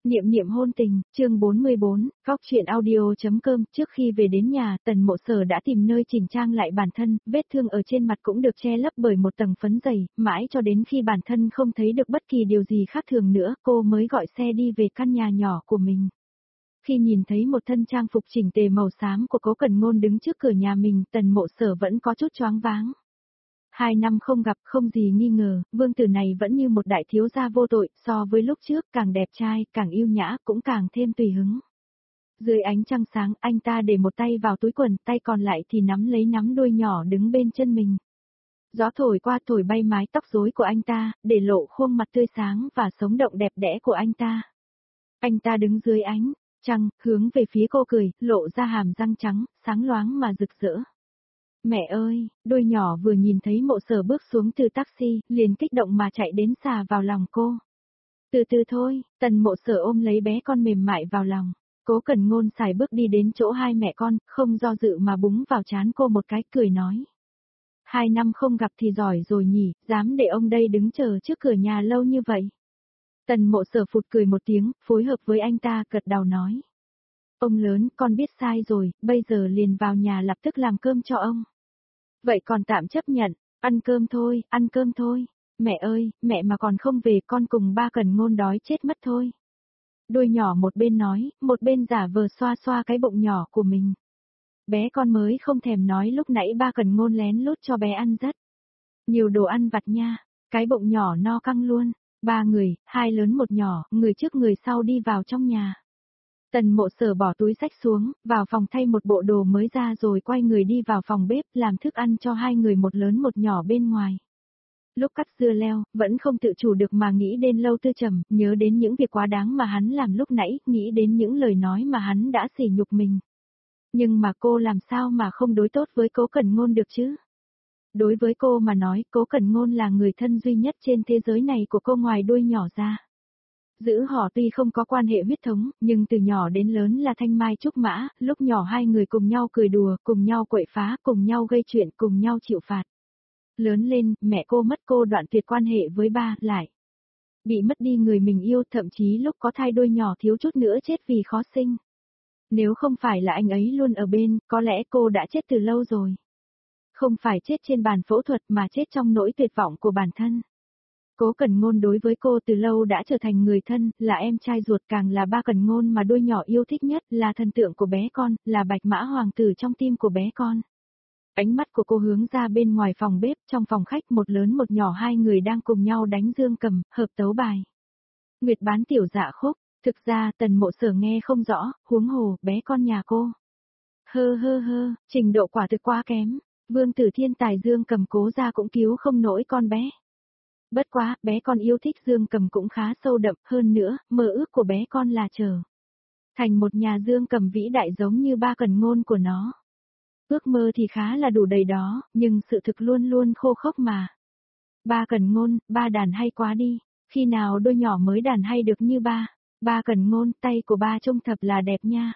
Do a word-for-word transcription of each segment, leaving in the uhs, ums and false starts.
Niệm niệm hôn tình, chương bốn mươi bốn, góc truyện audio.com. Trước khi về đến nhà, Tần Mộ Sở đã tìm nơi chỉnh trang lại bản thân, vết thương ở trên mặt cũng được che lấp bởi một tầng phấn dày, mãi cho đến khi bản thân không thấy được bất kỳ điều gì khác thường nữa, cô mới gọi xe đi về căn nhà nhỏ của mình. Khi nhìn thấy một thân trang phục chỉnh tề màu xám của Cố Cẩn Ngôn đứng trước cửa nhà mình, Tần Mộ Sở vẫn có chút choáng váng. Hai năm không gặp, không gì nghi ngờ, vương tử này vẫn như một đại thiếu gia vô tội, so với lúc trước càng đẹp trai, càng yêu nhã, cũng càng thêm tùy hứng. Dưới ánh trăng sáng, anh ta để một tay vào túi quần, tay còn lại thì nắm lấy nắm đuôi nhỏ đứng bên chân mình. Gió thổi qua thổi bay mái tóc rối của anh ta, để lộ khuôn mặt tươi sáng và sống động đẹp đẽ của anh ta. Anh ta đứng dưới ánh trăng, hướng về phía cô cười, lộ ra hàm răng trắng, sáng loáng mà rực rỡ. Mẹ ơi, đôi nhỏ vừa nhìn thấy Mộ Sở bước xuống từ taxi, liền kích động mà chạy đến xà vào lòng cô. Từ từ thôi, Tần Mộ Sở ôm lấy bé con mềm mại vào lòng. Cố Cẩn Ngôn xài bước đi đến chỗ hai mẹ con, không do dự mà búng vào trán cô một cái, cười nói. Hai năm không gặp thì giỏi rồi nhỉ, dám để ông đây đứng chờ trước cửa nhà lâu như vậy. Tần Mộ Sở phụt cười một tiếng, phối hợp với anh ta gật đầu nói. Ông lớn, con biết sai rồi, bây giờ liền vào nhà lập tức làm cơm cho ông. Vậy còn tạm chấp nhận, ăn cơm thôi, ăn cơm thôi. Mẹ ơi, mẹ mà còn không về con cùng ba Cẩn Ngôn đói chết mất thôi. Đôi nhỏ một bên nói, một bên giả vờ xoa xoa cái bụng nhỏ của mình. Bé con mới không thèm nói lúc nãy ba Cẩn Ngôn lén lút cho bé ăn rất nhiều đồ ăn vặt nha, cái bụng nhỏ no căng luôn. Ba người, hai lớn một nhỏ, người trước người sau đi vào trong nhà. Tần Mộ Sở bỏ túi xách xuống, vào phòng thay một bộ đồ mới ra rồi quay người đi vào phòng bếp làm thức ăn cho hai người một lớn một nhỏ bên ngoài. Lúc cắt dưa leo, vẫn không tự chủ được mà nghĩ đến Lâu Tư Trầm, nhớ đến những việc quá đáng mà hắn làm lúc nãy, nghĩ đến những lời nói mà hắn đã sỉ nhục mình. Nhưng mà cô làm sao mà không đối tốt với Cố Cẩn Ngôn được chứ? Đối với cô mà nói, Cố Cẩn Ngôn là người thân duy nhất trên thế giới này của cô ngoài đuôi nhỏ ra. Giữ họ tuy không có quan hệ huyết thống, nhưng từ nhỏ đến lớn là thanh mai trúc mã, lúc nhỏ hai người cùng nhau cười đùa, cùng nhau quậy phá, cùng nhau gây chuyện, cùng nhau chịu phạt. Lớn lên, mẹ cô mất cô đoạn tuyệt quan hệ với ba, lại bị mất đi người mình yêu, thậm chí lúc có thai đôi nhỏ thiếu chút nữa chết vì khó sinh. Nếu không phải là anh ấy luôn ở bên, có lẽ cô đã chết từ lâu rồi. Không phải chết trên bàn phẫu thuật mà chết trong nỗi tuyệt vọng của bản thân. Cố Cẩn Ngôn đối với cô từ lâu đã trở thành người thân, là em trai ruột, càng là ba Cẩn Ngôn mà đôi nhỏ yêu thích nhất, là thần tượng của bé con, là bạch mã hoàng tử trong tim của bé con. Ánh mắt của cô hướng ra bên ngoài phòng bếp, trong phòng khách một lớn một nhỏ hai người đang cùng nhau đánh dương cầm, hợp tấu bài. Nguyệt bán tiểu dạ khúc, thực ra Tần Mộ Sở nghe không rõ, huống hồ, bé con nhà cô. Hơ hơ hơ, trình độ quả thực quá kém, vương tử thiên tài dương cầm Cố gia cũng cứu không nổi con bé. Bất quá, bé con yêu thích dương cầm cũng khá sâu đậm, hơn nữa, mơ ước của bé con là trở thành một nhà dương cầm vĩ đại giống như ba Cẩn Ngôn của nó. Ước mơ thì khá là đủ đầy đó, nhưng sự thực luôn luôn khô khốc mà. Ba Cẩn Ngôn, ba đàn hay quá đi, khi nào đôi nhỏ mới đàn hay được như ba. Ba Cẩn Ngôn, tay của ba trông thật là đẹp nha.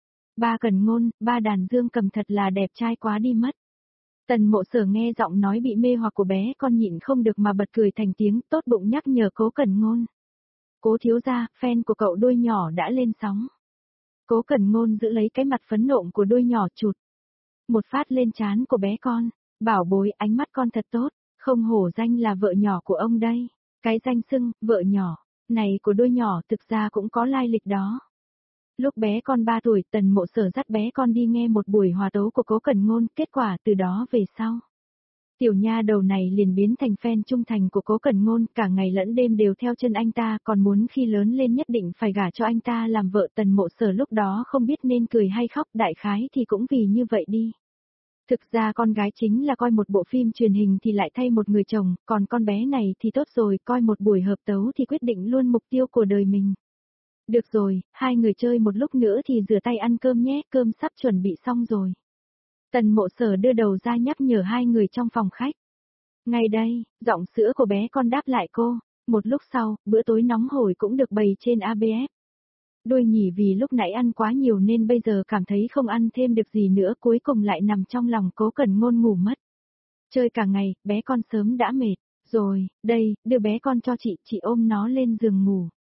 Ba Cẩn Ngôn, ba đàn dương cầm thật là đẹp trai quá đi mất. Tần Mộ Sở nghe giọng nói bị mê hoặc của bé con nhịn không được mà bật cười thành tiếng, tốt bụng nhắc nhở Cố Cẩn Ngôn. Cố thiếu gia, fan của cậu đôi nhỏ đã lên sóng. Cố Cẩn Ngôn giữ lấy cái mặt phấn nộn của đôi nhỏ chụt một phát lên trán của bé con, bảo bối, ánh mắt con thật tốt, không hổ danh là vợ nhỏ của ông đây. Cái danh xưng, vợ nhỏ, này của đôi nhỏ thực ra cũng có lai lịch đó. Lúc bé con ba tuổi, Tần Mộ Sở dắt bé con đi nghe một buổi hòa tấu của Cố Cẩn Ngôn, kết quả từ đó về sau. Tiểu nha đầu này liền biến thành fan trung thành của Cố Cẩn Ngôn, cả ngày lẫn đêm đều theo chân anh ta, còn muốn khi lớn lên nhất định phải gả cho anh ta làm vợ. Tần Mộ Sở lúc đó không biết nên cười hay khóc, đại khái thì cũng vì như vậy đi. Thực ra con gái chính là coi một bộ phim truyền hình thì lại thay một người chồng, còn con bé này thì tốt rồi, coi một buổi hợp tấu thì quyết định luôn mục tiêu của đời mình. Được rồi, hai người chơi một lúc nữa thì rửa tay ăn cơm nhé, cơm sắp chuẩn bị xong rồi. Tần Mộ Sở đưa đầu ra nhắc nhở hai người trong phòng khách. Ngay đây, giọng sữa của bé con đáp lại cô. Một lúc sau, bữa tối nóng hổi cũng được bày trên a bê ép. Đôi nhỉ vì lúc nãy ăn quá nhiều nên bây giờ cảm thấy không ăn thêm được gì nữa, cuối cùng lại nằm trong lòng Cố Cẩn Ngôn ngủ mất. Chơi cả ngày, bé con sớm đã mệt. Rồi, đây, đưa bé con cho chị, chị ôm nó lên giường ngủ.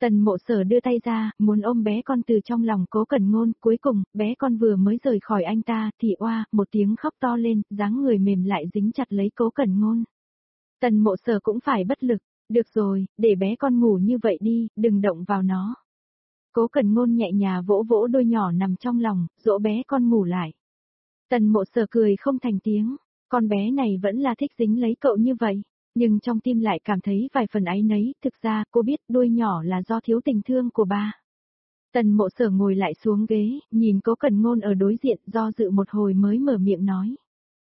Tần Mộ Sở đưa tay ra, muốn ôm bé con từ trong lòng Cố Cẩn Ngôn, cuối cùng, bé con vừa mới rời khỏi anh ta, thì oa, một tiếng khóc to lên, dáng người mềm lại dính chặt lấy Cố Cẩn Ngôn. Tần Mộ Sở cũng phải bất lực, được rồi, để bé con ngủ như vậy đi, đừng động vào nó. Cố Cẩn Ngôn nhẹ nhàng vỗ vỗ đôi nhỏ nằm trong lòng, dỗ bé con ngủ lại. Tần Mộ Sở cười không thành tiếng, con bé này vẫn là thích dính lấy cậu như vậy. Nhưng trong tim lại cảm thấy vài phần áy nấy, thực ra cô biết đuôi nhỏ là do thiếu tình thương của ba. Tần Mộ Sở ngồi lại xuống ghế, nhìn Cố Cẩn Ngôn ở đối diện, do dự một hồi mới mở miệng nói.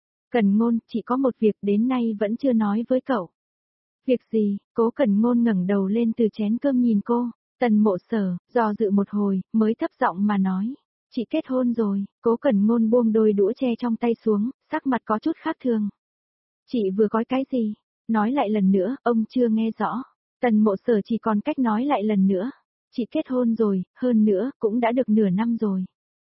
Cẩn Ngôn, chỉ có một việc đến nay vẫn chưa nói với cậu. Việc gì? Cố Cẩn Ngôn ngẩng đầu lên từ chén cơm nhìn cô. Tần Mộ Sở, do dự một hồi, mới thấp giọng mà nói. Chị kết hôn rồi. Cố Cẩn Ngôn buông đôi đũa tre trong tay xuống, sắc mặt có chút khác thường. Chị vừa có cái gì? Nói lại lần nữa, ông chưa nghe rõ. Tần Mộ Sở chỉ còn cách nói lại lần nữa. Chị kết hôn rồi, hơn nữa, cũng đã được nửa năm rồi.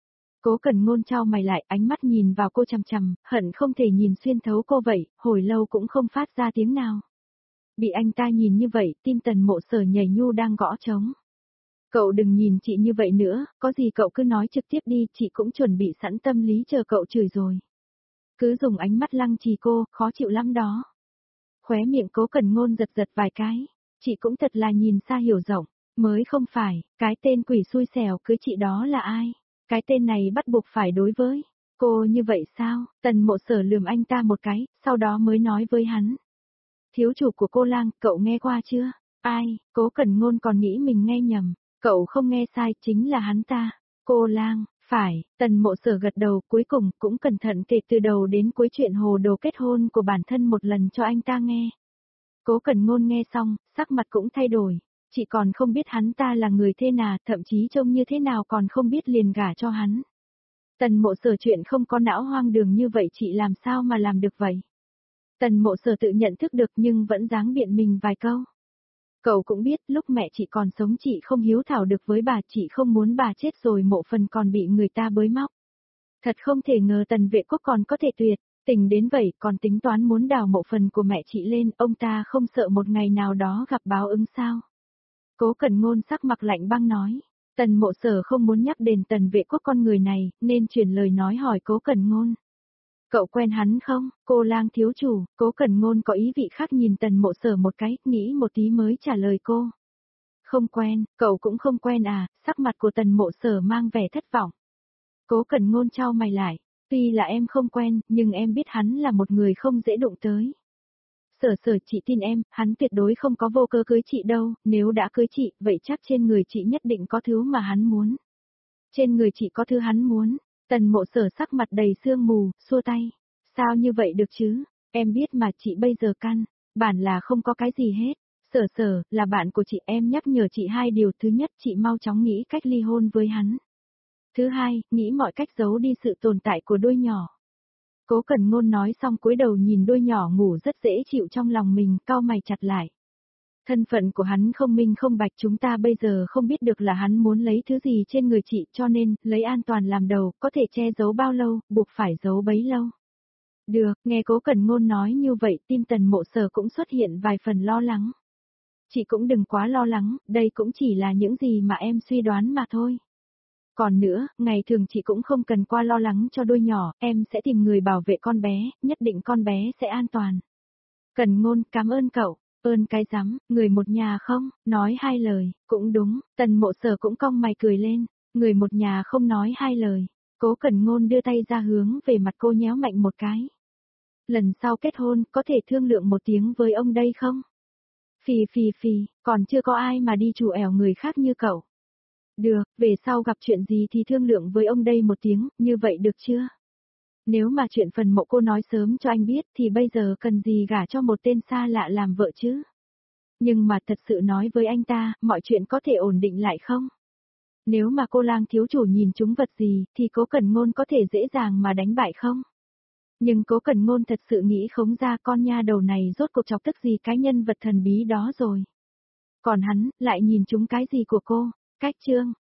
Cố Cẩn Ngôn trao mày lại, ánh mắt nhìn vào cô chằm chằm, hận không thể nhìn xuyên thấu cô vậy, hồi lâu cũng không phát ra tiếng nào. Bị anh ta nhìn như vậy, tim Tần Mộ Sở nhảy nhu đang gõ trống. Cậu đừng nhìn chị như vậy nữa, có gì cậu cứ nói trực tiếp đi, chị cũng chuẩn bị sẵn tâm lý chờ cậu chửi rồi. Cứ dùng ánh mắt lăng trì cô, khó chịu lắm đó. Khóe miệng Cố Cẩn Ngôn giật giật vài cái, chị cũng thật là nhìn xa hiểu rộng, mới không phải, cái tên quỷ xui xẻo cưới chị đó là ai? Cái tên này bắt buộc phải đối với cô như vậy sao? Tần Mộ Sở lườm anh ta một cái, sau đó mới nói với hắn. Thiếu chủ của cô Lang, cậu nghe qua chưa? Ai? Cố Cẩn Ngôn còn nghĩ mình nghe nhầm, cậu không nghe sai, chính là hắn ta. Cô Lang, phải, Tần Mộ Sở gật đầu, cuối cùng cũng cẩn thận kể từ đầu đến cuối chuyện hồ đồ kết hôn của bản thân một lần cho anh ta nghe. Cố Cẩn Ngôn nghe xong, sắc mặt cũng thay đổi, chị còn không biết hắn ta là người thế nào, thậm chí trông như thế nào còn không biết liền gả cho hắn. Tần Mộ Sở chuyện không có não hoang đường như vậy chị làm sao mà làm được vậy? Tần Mộ Sở tự nhận thức được nhưng vẫn dáng biện mình vài câu. Cậu cũng biết lúc mẹ chị còn sống chị không hiếu thảo được với bà, chị không muốn bà chết rồi mộ phần còn bị người ta bới móc. Thật không thể ngờ Tần Vệ Quốc còn có thể tuyệt, tình đến vậy còn tính toán muốn đào mộ phần của mẹ chị lên, ông ta không sợ một ngày nào đó gặp báo ứng sao? Cố Cẩn Ngôn sắc mặt lạnh băng nói. Tần Mộ Sở không muốn nhắc đến Tần Vệ Quốc con người này, nên chuyển lời nói hỏi Cố Cẩn Ngôn. Cậu quen hắn không? Cô Lang thiếu chủ, Cố Cẩn Ngôn có ý vị khác nhìn Tần Mộ Sở một cái, nghĩ một tí mới trả lời cô. Không quen, cậu cũng không quen à? Sắc mặt của Tần Mộ Sở mang vẻ thất vọng. Cố Cẩn Ngôn trao mày lại, tuy là em không quen, nhưng em biết hắn là một người không dễ đụng tới. Sở Sở, chị tin em, hắn tuyệt đối không có vô cớ cưới chị đâu, nếu đã cưới chị, vậy chắc trên người chị nhất định có thứ mà hắn muốn. Trên người chị có thứ hắn muốn. Tần Mộ Sở sắc mặt đầy sương mù, xua tay. Sao như vậy được chứ? Em biết mà chị bây giờ căn, bản là không có cái gì hết. Sở Sở, là bạn của chị, em nhắc nhở chị hai điều. Thứ nhất, chị mau chóng nghĩ cách ly hôn với hắn. Thứ hai, nghĩ mọi cách giấu đi sự tồn tại của đôi nhỏ. Cố Cẩn Ngôn nói xong cúi đầu nhìn đôi nhỏ ngủ rất dễ chịu trong lòng mình, cau mày chặt lại. Thân phận của hắn không minh không bạch, chúng ta bây giờ không biết được là hắn muốn lấy thứ gì trên người chị, cho nên, lấy an toàn làm đầu, có thể che giấu bao lâu, buộc phải giấu bấy lâu. Được, nghe Cố Cẩn Ngôn nói như vậy, tim Tần Mộ Sở cũng xuất hiện vài phần lo lắng. Chị cũng đừng quá lo lắng, đây cũng chỉ là những gì mà em suy đoán mà thôi. Còn nữa, ngày thường chị cũng không cần qua lo lắng cho đôi nhỏ, em sẽ tìm người bảo vệ con bé, nhất định con bé sẽ an toàn. Cẩn Ngôn, cảm ơn cậu. Ơn cái rắm, người một nhà không, nói hai lời, cũng đúng, Tần Mộ Sở cũng cong mày cười lên, người một nhà không nói hai lời. Cố Cẩn Ngôn đưa tay ra hướng về mặt cô nhéo mạnh một cái. Lần sau kết hôn, có thể thương lượng một tiếng với ông đây không? Phì phì phì, còn chưa có ai mà đi chủ ẻo người khác như cậu. Được, về sau gặp chuyện gì thì thương lượng với ông đây một tiếng, như vậy được chưa? Nếu mà chuyện phần mộ cô nói sớm cho anh biết thì bây giờ cần gì gả cho một tên xa lạ làm vợ chứ? Nhưng mà thật sự nói với anh ta, mọi chuyện có thể ổn định lại không? Nếu mà cô Lang thiếu chủ nhìn chúng vật gì thì Cố Cẩn Ngôn có thể dễ dàng mà đánh bại không? Nhưng Cố Cẩn Ngôn thật sự nghĩ không ra con nha đầu này rốt cuộc chọc tức gì cái nhân vật thần bí đó rồi. Còn hắn, lại nhìn chúng cái gì của cô? Cách chương